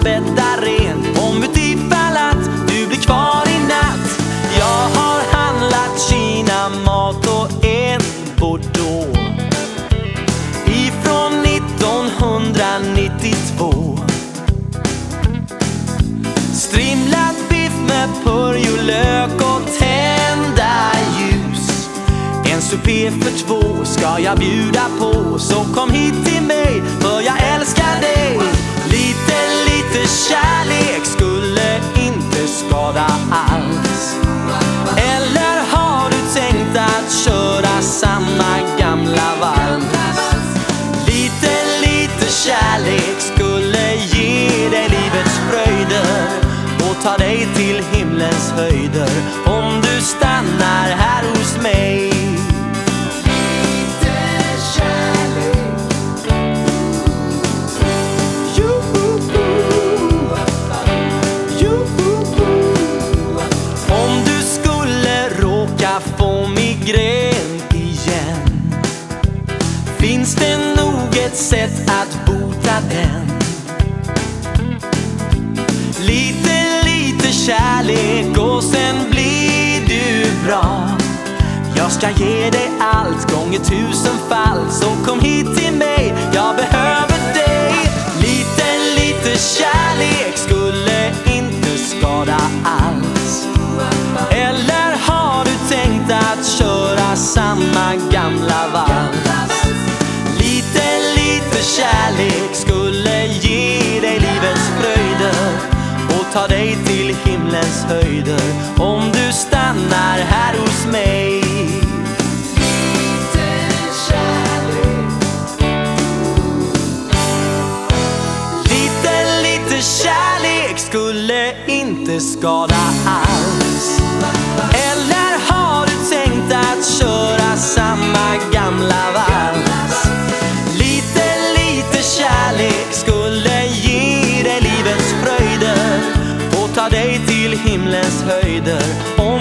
bädda rent om utifall att du blir kvar i natt. Jag har handlat Kina-mat och en Bordeaux ifrån 1992. Strimlad biff med purjolök och tända ljus. En supé för två ska jag bjuda på, så kom hit till mig för jag älskar dig. Lite kärlek skulle inte skada alls. Eller har du tänkt att köra samma gamla vals? Lite kärlek skulle ge dig livets fröjder och ta dig till himlens höjder om du stannar här hos mig. Om du skulle råka få migrän igen, finns det nog ett sätt att bota den. Lite kärlek och sen blir du bra. Jag ska ge dig allt gånger 1000-fall, så kom hit till mig, jag behöver dig. Lite kärlek skulle inte skada alls. Eller har du tänkt att köra samma gamla vals? Lite kärlek skulle ge dig livets fröjder och ta dig till himlens höjder om du stannar här hos mig. Lite kärlek skulle inte skada alls. Eller har du tänkt att köra samma gamla vals? Lite kärlek skulle ge dig livets fröjder och ta dig till himlens höjder.